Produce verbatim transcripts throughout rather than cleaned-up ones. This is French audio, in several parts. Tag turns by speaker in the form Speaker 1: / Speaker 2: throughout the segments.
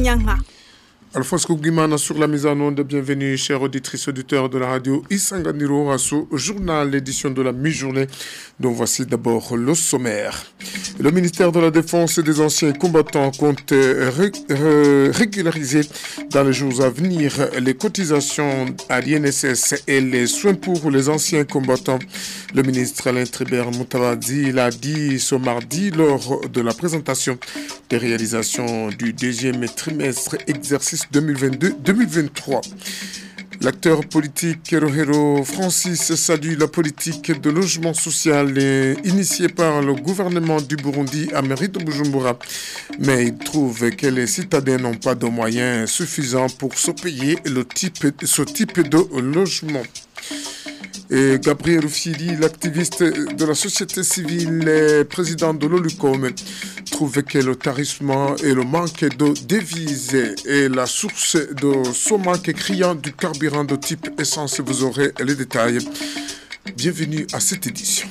Speaker 1: Nyanga.
Speaker 2: Alphonse Kougimana sur la mise en onde. Bienvenue, chers auditrices auditeurs de la radio Isanganiro à ce journal, l'édition de la mi-journée, dont voici d'abord le sommaire. Le ministère de la Défense et des anciens combattants compte ré ré régulariser dans les jours à venir les cotisations à l'I N S S et les soins pour les anciens combattants. Le ministre Alain Tribert Moutawadi l'a dit ce mardi lors de la présentation des réalisations du deuxième trimestre exercice deux mille vingt-deux deux mille vingt-trois. L'acteur politique Rohero Francis salue la politique de logement social initiée par le gouvernement du Burundi à mairie de Bujumbura, mais il trouve que les citadins n'ont pas de moyens suffisants pour se payer le type, ce type de logement. Et Gabriel Rufsiri, l'activiste de la société civile et président de l'Olucom, trouve que le tarissement et le manque de devises est la source de ce manque criant du carburant de type essence. Vous aurez les détails. Bienvenue à cette édition.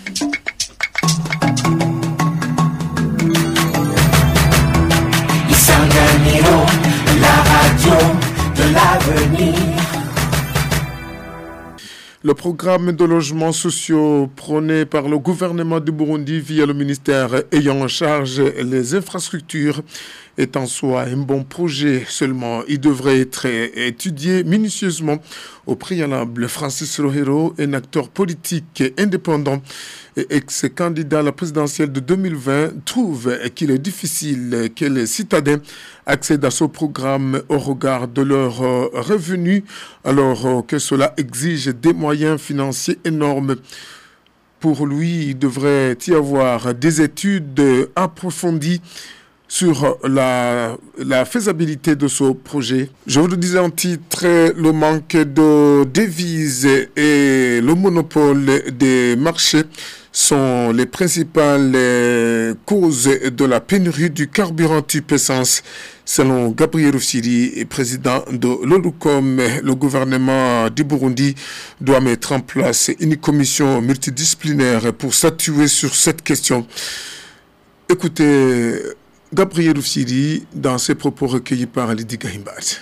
Speaker 3: Isanganiro, la radio de l'avenir.
Speaker 2: Le programme de logements sociaux prôné par le gouvernement du Burundi via le ministère ayant en charge les infrastructures est en soi un bon projet. Seulement, il devrait être étudié minutieusement au préalable. Francis Rohero, un acteur politique indépendant et ex-candidat à la présidentielle de deux mille vingt, trouve qu'il est difficile que les citadins accèdent à ce programme au regard de leurs revenus, alors que cela exige des moyens financiers énormes. Pour lui, il devrait y avoir des études approfondies sur la, la faisabilité de ce projet. Je vous le disais en titre, le manque de devises et le monopole des marchés sont les principales causes de la pénurie du carburant type essence. Selon Gabriel Rufsiri, président de l'Olucom, le gouvernement du Burundi doit mettre en place une commission multidisciplinaire pour statuer sur cette question. Écoutez Gabriel Rufsiri dans ses propos recueillis par Lydie Gahimbat.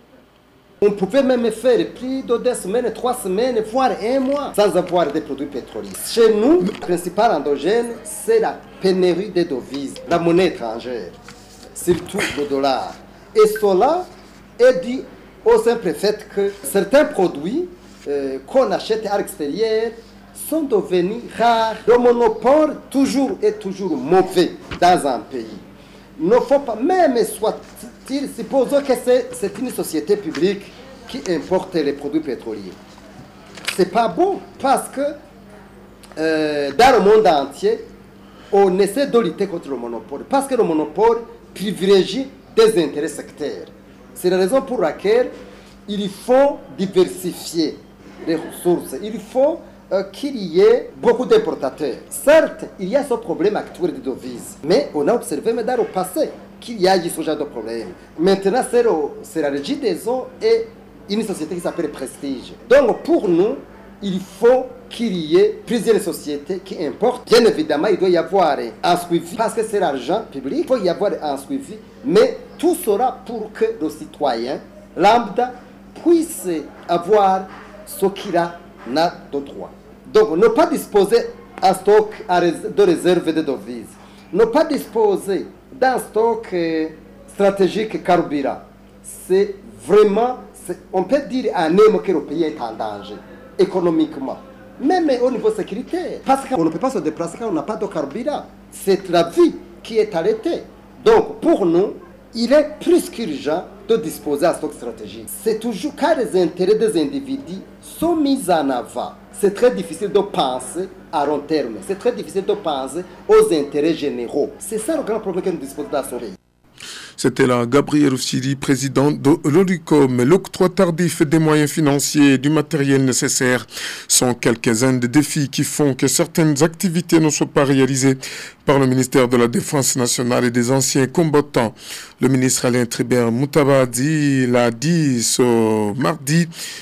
Speaker 4: On pouvait même faire plus de deux semaines, trois semaines, voire un mois sans avoir des produits pétroliers. Chez nous, le principal endogène, c'est la pénurie des devises, la monnaie étrangère, surtout le dollar. Et cela est dû au simple fait que certains produits euh, qu'on achète à l'extérieur sont devenus rares. Le monopole toujours est toujours mauvais dans un pays. Il ne faut pas, même soit-il, supposons que c'est une société publique qui importe les produits pétroliers. Ce n'est pas bon parce que euh, dans le monde entier, on essaie de lutter contre le monopole. Parce que le monopole privilégie des intérêts sectaires. C'est la raison pour laquelle il faut diversifier les ressources. Il faut Euh, qu'il y ait beaucoup d'importateurs. Certes, il y a ce problème actuel de devises, mais on a observé même dans le passé qu'il y a eu ce genre de problème. Maintenant, c'est la Régie des eaux et une société qui s'appelle Prestige. Donc, pour nous, il faut qu'il y ait plusieurs sociétés qui importent. Bien évidemment, il doit y avoir un suivi, parce que c'est l'argent public, il faut y avoir un suivi, mais tout sera pour que le citoyen lambda puisse avoir ce qu'il a de droit. Donc, ne pas disposer d'un stock de réserve de devises, ne pas disposer d'un stock stratégique carburant, c'est vraiment, on peut dire à même que le pays est en danger économiquement, même au niveau sécuritaire, parce qu'on ne peut pas se déplacer quand on n'a pas de carburant. C'est la vie qui est arrêtée. Donc, pour nous, il est plus qu'urgent de disposer d'un stock stratégique. C'est toujours quand les intérêts des individus sont mis en avant. C'est très difficile de penser à long terme. C'est très difficile de penser aux intérêts généraux. C'est ça le grand problème que nous disposons dans ce pays.
Speaker 2: C'était là Gabriel Rufsiri, président de l'Olucom. L'octroi tardif des moyens financiers et du matériel nécessaire sont quelques-uns des défis qui font que certaines activités ne soient pas réalisées par le ministère de la Défense nationale et des anciens combattants. Le ministre Alain Tribert Moutawadi l'a dit ce mardi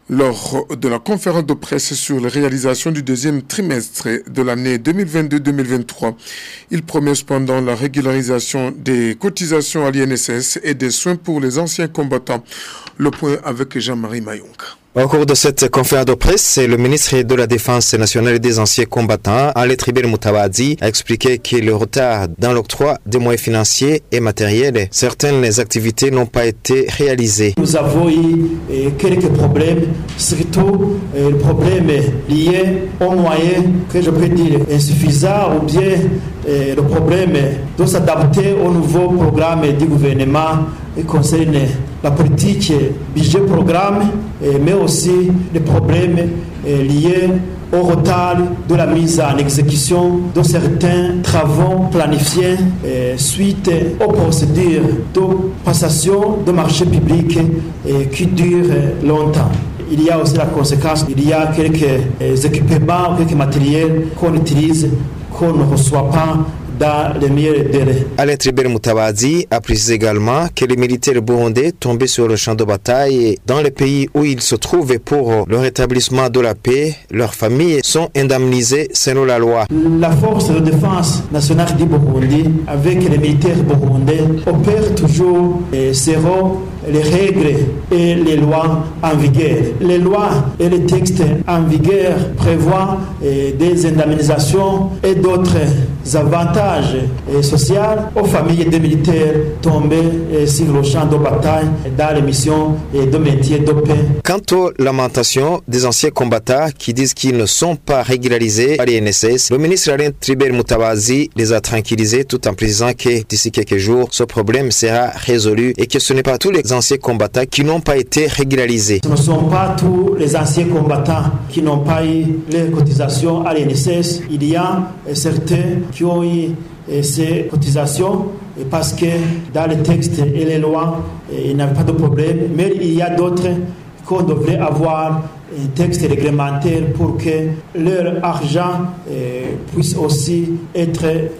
Speaker 2: Lors de la conférence de presse sur les réalisations du deuxième trimestre de l'année deux mille vingt-deux deux mille vingt-trois, il promet cependant la régularisation des cotisations à l'I N S S et des soins pour les anciens combattants. Le point avec Jean-Marie Mayonga.
Speaker 1: Au cours de cette conférence de presse, le ministre de la Défense nationale et des anciens combattants, Ali Tribert Mutawadzi, a expliqué que le retard dans l'octroi des moyens financiers et matériels, certaines activités n'ont pas été réalisées.
Speaker 5: Nous avons eu quelques problèmes, surtout le problème lié aux moyens que je peux dire insuffisants ou bien le problème de s'adapter au nouveau programme du gouvernement qui concerne la politique budget programme, mais aussi les problèmes liés au retard de la mise en exécution de certains travaux planifiés suite aux procédures de passation de marchés publics qui durent longtemps. Il y a aussi la conséquence, il y a quelques équipements, quelques matériels qu'on utilise, qu'on ne reçoit pas dans les meilleurs délais.
Speaker 1: Alain Tribert Mutawadzi a précisé également que les militaires burundais tombés sur le champ de bataille dans les pays où ils se trouvent pour le rétablissement de la paix, leurs familles sont indemnisées selon la loi.
Speaker 5: La force de défense nationale du Burundi, avec les militaires burundais, opère toujours et seront les règles et les lois en vigueur. Les lois et les textes en vigueur prévoient des indemnisations et d'autres avantages sociaux aux familles des militaires tombés sur le champ de bataille dans les missions de métier de paix.
Speaker 1: Quant aux lamentations des anciens combattants qui disent qu'ils ne sont pas régularisés par l'I N S S, le ministre Alain Tribert Mutawadzi les a tranquillisés tout en précisant que d'ici quelques jours, ce problème sera résolu et que ce n'est pas tous les anciens combattants qui n'ont pas été régularisés.
Speaker 5: Ce ne sont pas tous les anciens combattants qui n'ont pas eu les cotisations à l'I N S S. Il y a certains qui ont eu ces cotisations parce que dans les textes et les lois, il n'y a pas de problème. Mais il y a d'autres qu'on devrait avoir un texte réglementaire pour que leur argent puisse aussi être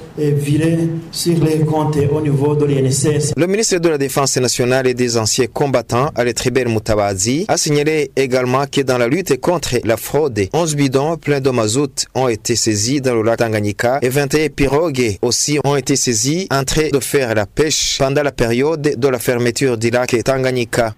Speaker 5: viré sur les comptes au niveau de l'I N S S.
Speaker 1: Le ministre de la Défense nationale et des anciens combattants, Ali Tribert Mutawadzi, a signalé également que dans la lutte contre la fraude, onze bidons pleins de mazout ont été saisis dans le lac Tanganyika et vingt et un pirogues aussi ont été saisis en train de faire la pêche pendant la période de la fermeture du lac Tanganyika.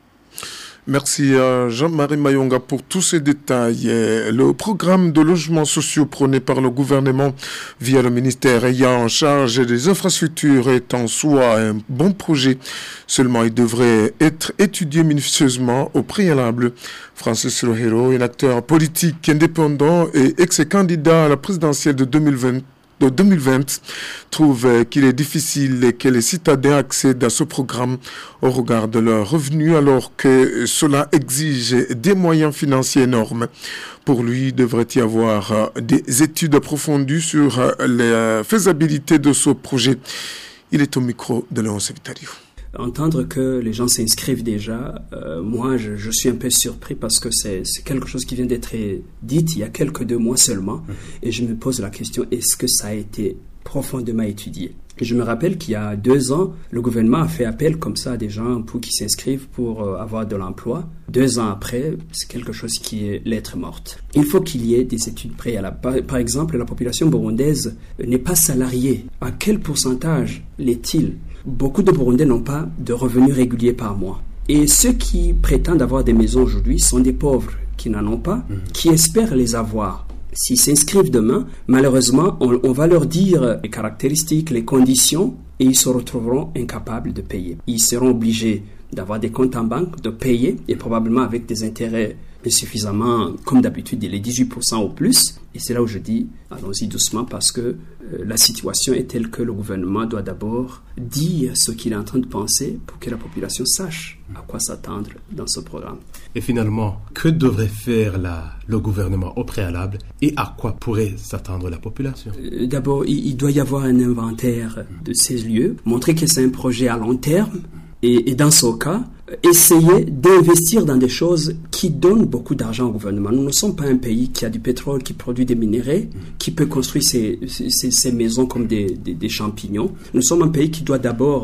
Speaker 2: Merci à Jean-Marie Mayonga pour tous ces détails. Le programme de logements sociaux prôné par le gouvernement via le ministère ayant en charge des infrastructures est en soi un bon projet. Seulement, il devrait être étudié minutieusement au préalable. Francis Rohero, un acteur politique indépendant et ex-candidat à la présidentielle de deux mille vingt, de deux mille vingt trouve qu'il est difficile que les citadins accèdent à ce programme au regard de leurs revenus alors que cela exige des moyens financiers énormes. Pour lui, il devrait y avoir des études approfondies sur la faisabilité de ce projet. Il est au micro de Léon Sevitario.
Speaker 6: Entendre que les gens s'inscrivent déjà, euh, moi je, je suis un peu surpris parce que c'est, c'est quelque chose qui vient d'être dit il y a quelques deux mois seulement, mmh. et je me pose la question, est-ce que ça a été profondément étudié? Et je me rappelle qu'il y a deux ans, le gouvernement a fait appel comme ça à des gens pour qui s'inscrivent pour euh, avoir de l'emploi. Deux ans après, c'est quelque chose qui est lettre morte. Il faut qu'il y ait des études préalables. Par, par exemple, la population burundaise n'est pas salariée. À quel pourcentage l'est-il? Beaucoup de Burundais n'ont pas de revenus réguliers par mois. Et ceux qui prétendent avoir des maisons aujourd'hui sont des pauvres qui n'en ont pas, mmh. qui espèrent les avoir. S'ils s'inscrivent demain, malheureusement, on, on va leur dire les caractéristiques, les conditions, et ils se retrouveront incapables de payer. Ils seront obligés d'avoir des comptes en banque, de payer, et probablement avec des intérêts insuffisamment, comme d'habitude, les dix-huit pour cent ou plus. Et c'est là où je dis, allons-y doucement, parce que euh, la situation est telle que le gouvernement doit d'abord dire ce qu'il est en train de penser pour que la population sache à quoi s'attendre dans ce programme.
Speaker 7: Et finalement, que devrait faire la, le gouvernement au préalable et à quoi pourrait s'attendre la population?
Speaker 6: euh, D'abord, il, il doit y avoir un inventaire de ces lieux, montrer que c'est un projet à long terme. Et, et dans ce cas, essayer d'investir dans des choses qui donnent beaucoup d'argent au gouvernement. Nous ne sommes pas un pays qui a du pétrole, qui produit des minéraux, qui peut construire ses, ses, ses maisons comme des, des, des champignons. Nous sommes un pays qui doit d'abord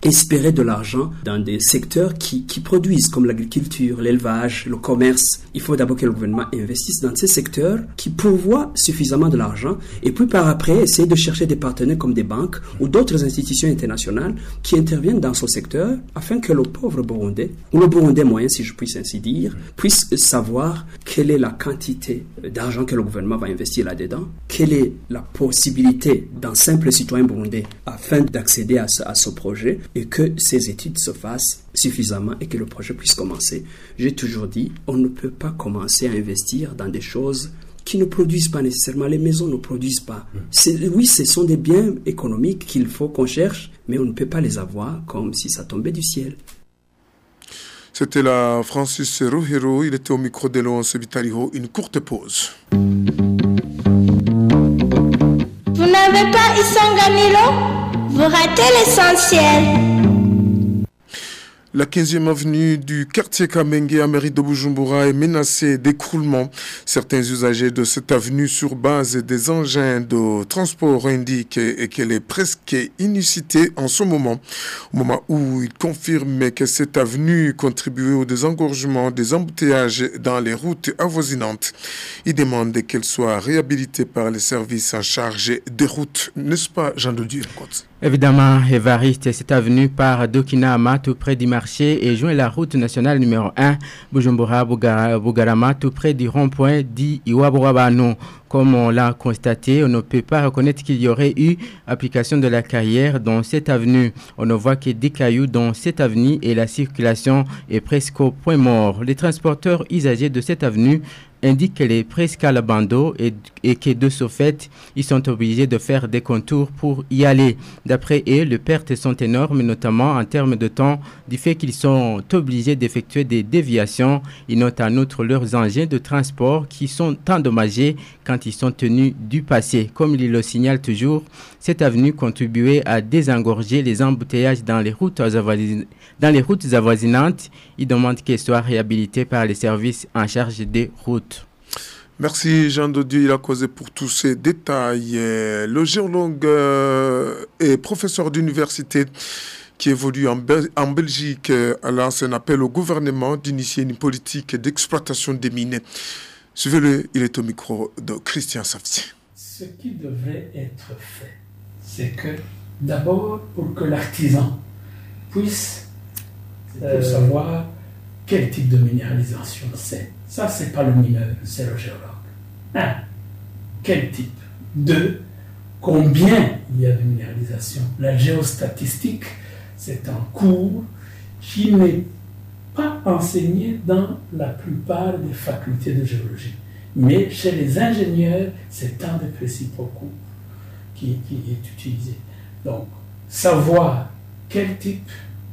Speaker 6: espérer de l'argent dans des secteurs qui, qui produisent, comme l'agriculture, l'élevage, le commerce. Il faut d'abord que le gouvernement investisse dans ces secteurs qui pourvoient suffisamment de l'argent et puis par après essayer de chercher des partenaires comme des banques ou d'autres institutions internationales qui interviennent dans ce secteur afin que le pauvre Burundais, ou le Burundais moyen si je puisse ainsi dire, puisse savoir quelle est la quantité d'argent que le gouvernement va investir là-dedans, quelle est la possibilité d'un simple citoyen burundais afin d'accéder à ce, à ce projet et que ces études se fassent suffisamment et que le projet puisse commencer. J'ai toujours dit, on ne peut pas commencer à investir dans des choses qui ne produisent pas nécessairement, les maisons ne produisent pas. C'est, oui, ce sont des biens économiques qu'il faut qu'on cherche, mais on ne peut pas les avoir comme si ça tombait du ciel.
Speaker 2: C'était là Francis Rohero, il était au micro de Léonce Vitaliho. Une courte pause.
Speaker 8: Vous n'avez pas Isanganilo? Vous ratez l'essentiel.
Speaker 2: La quinzième avenue du quartier Kamenge à mairie de Bujumbura est menacée d'écroulement. Certains usagers de cette avenue sur base des engins de transport indiquent qu'elle est presque inusitée en ce moment. Au moment où ils confirment que cette avenue contribue au désengorgement des embouteillages dans les routes avoisinantes. Ils demandent qu'elle soit réhabilitée par les services en charge des routes. N'est-ce pas, Jean de Dieu?
Speaker 9: Évidemment, Évariste, cette avenue part d'Okinama, tout près du marché, et joint la route nationale numéro un, Bujumbura-Bugarama, tout près du rond-point d'Iwaburabano. Comme on l'a constaté, on ne peut pas reconnaître qu'il y aurait eu application de la carrière dans cette avenue. On ne voit que des cailloux dans cette avenue et la circulation est presque au point mort. Les transporteurs usagers de cette avenue indiquent qu'elle est presque à l'abandon et, et que de ce fait, ils sont obligés de faire des contours pour y aller. D'après eux, les pertes sont énormes, notamment en termes de temps, du fait qu'ils sont obligés d'effectuer des déviations. Ils notent en outre leurs engins de transport qui sont endommagés quand ils sont tenus du passé. Comme il le signale toujours, cette avenue contribuait à désengorger les embouteillages dans les routes, avoisin- dans les routes avoisinantes. Ils demandent qu'elle soit réhabilitée par les services en charge des routes.
Speaker 2: Merci Jean de Dieu, il a causé pour tous ces détails. Le géologue et professeur d'université qui évolue en, Bel- en Belgique a lancé un appel au gouvernement d'initier une politique d'exploitation des mines. Suivez-le, il est au micro de Christian Safti.
Speaker 10: Ce qui devrait être fait, c'est que d'abord pour que l'artisan puisse euh, savoir quel type de minéralisation c'est. Ça, c'est pas le mineur, c'est le géologue. Un, quel type? Deux, combien il y a de minéralisation? La géostatistique, c'est un cours qui n'est pas enseigné dans la plupart des facultés de géologie. Mais chez les ingénieurs, c'est un des principaux cours qui, qui est utilisé. Donc, savoir quel type,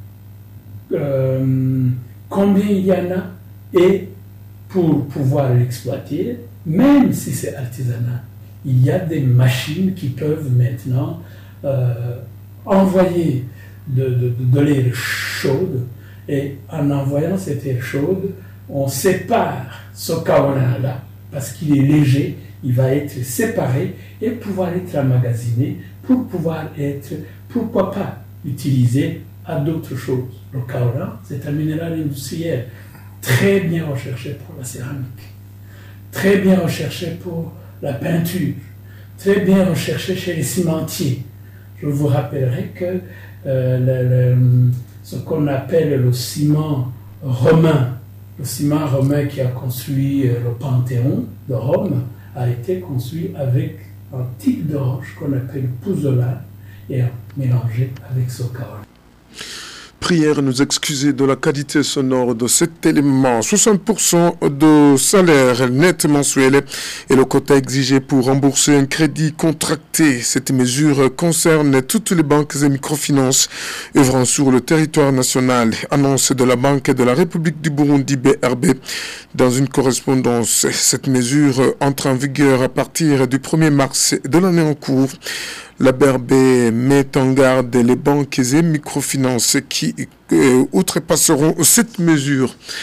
Speaker 10: euh, combien il y en a, et pour pouvoir l'exploiter, même si c'est artisanal, il y a des machines qui peuvent maintenant euh, envoyer de, de, de l'air chaude, et en envoyant cette air chaude, on sépare ce kaolin-là, parce qu'il est léger, il va être séparé et pouvoir être emmagasiné pour pouvoir être, pourquoi pas, utilisé à d'autres choses. Le kaolin, c'est un minéral industriel très bien recherché pour la céramique, très bien recherché pour la peinture, très bien recherché chez les cimentiers. Je vous rappellerai que euh, le, le, ce qu'on appelle le ciment romain, le ciment romain qui a construit le Panthéon de Rome, a été construit avec un type de roche qu'on appelle pouzzolane et mélangé avec ce kaolin.
Speaker 2: Prière nous excuser de la qualité sonore de cet élément. soixante pour cent de salaire net mensuel est le quota exigé pour rembourser un crédit contracté. Cette mesure concerne toutes les banques et microfinances œuvrant sur le territoire national. Annonce de la Banque de la République du Burundi B R B dans une correspondance. Cette mesure entre en vigueur à partir du premier mars de l'année en cours. La B R B met en garde les banques et microfinances qui euh, outrepasseront cette mesure.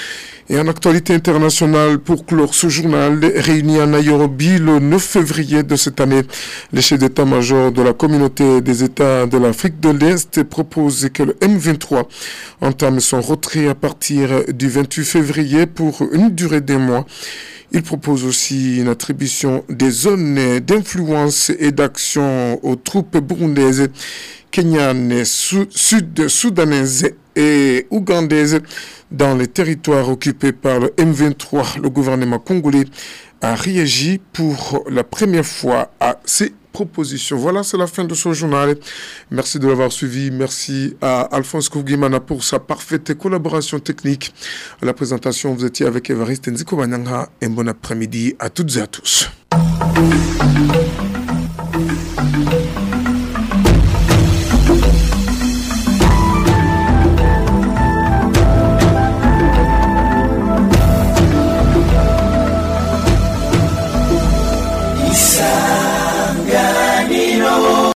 Speaker 2: Et en actualité internationale, pour clore ce journal, réuni à Nairobi le neuf février de cette année, les chefs d'état-major de la communauté des États de l'Afrique de l'Est proposent que le M vingt-trois entame son retrait à partir du vingt-huit février pour une durée d'un mois. Il propose aussi une attribution des zones d'influence et d'action aux troupes burundaises, kenyanes, sud-soudanaises et ougandaises dans les territoires occupés par le M vingt-trois. Le gouvernement congolais a réagi pour la première fois à ces propositions. Voilà, c'est la fin de ce journal. Merci de l'avoir suivi. Merci à Alphonse Kougimana pour sa parfaite collaboration technique. À la présentation, vous étiez avec Évariste Nziko Banyanga. Un bon après-midi à toutes et à tous.